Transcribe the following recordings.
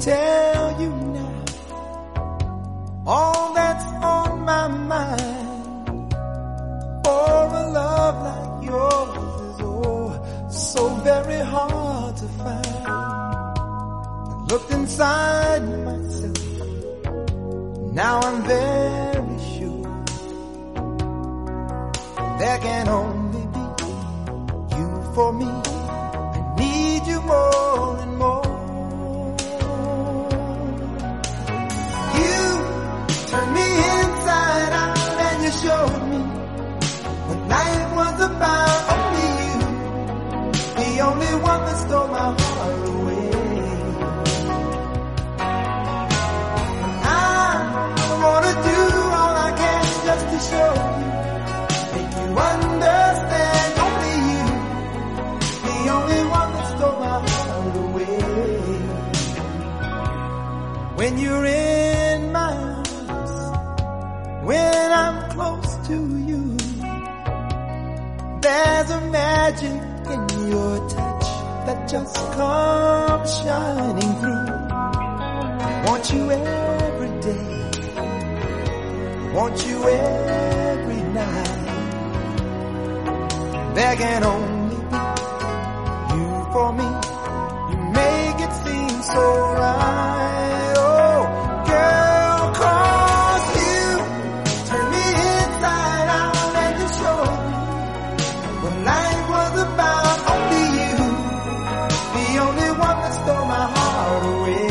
tell you now all that's on my mind. For a love like yours is so very hard to find. I looked inside myself, now I'm very sure there can only be you for me. I need you more and more. You turned me inside out and you showed me what life was about. Only you, the only one that stole my heart away. I wanna do all I can just to show you, make you understand. Only you, the only one that stole my heart away. When you're in my arms, when I'm close to you, there's a magic in your touch that just comes shining through. I want you every day, I want you every night. There can only be you for me. You make it seem so right. Oh, girl, 'cause you turn me inside out and you show me what life was about. Only you, the only one that stole my heart away.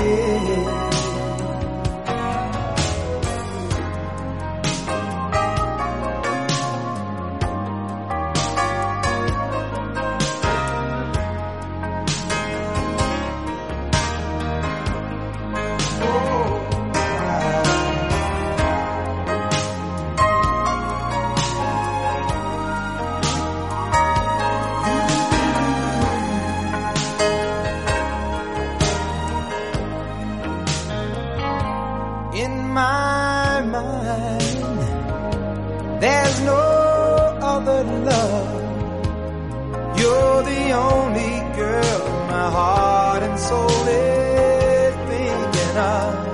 In my mind, there's no other love. You're the only girl my heart and soul is thinking of.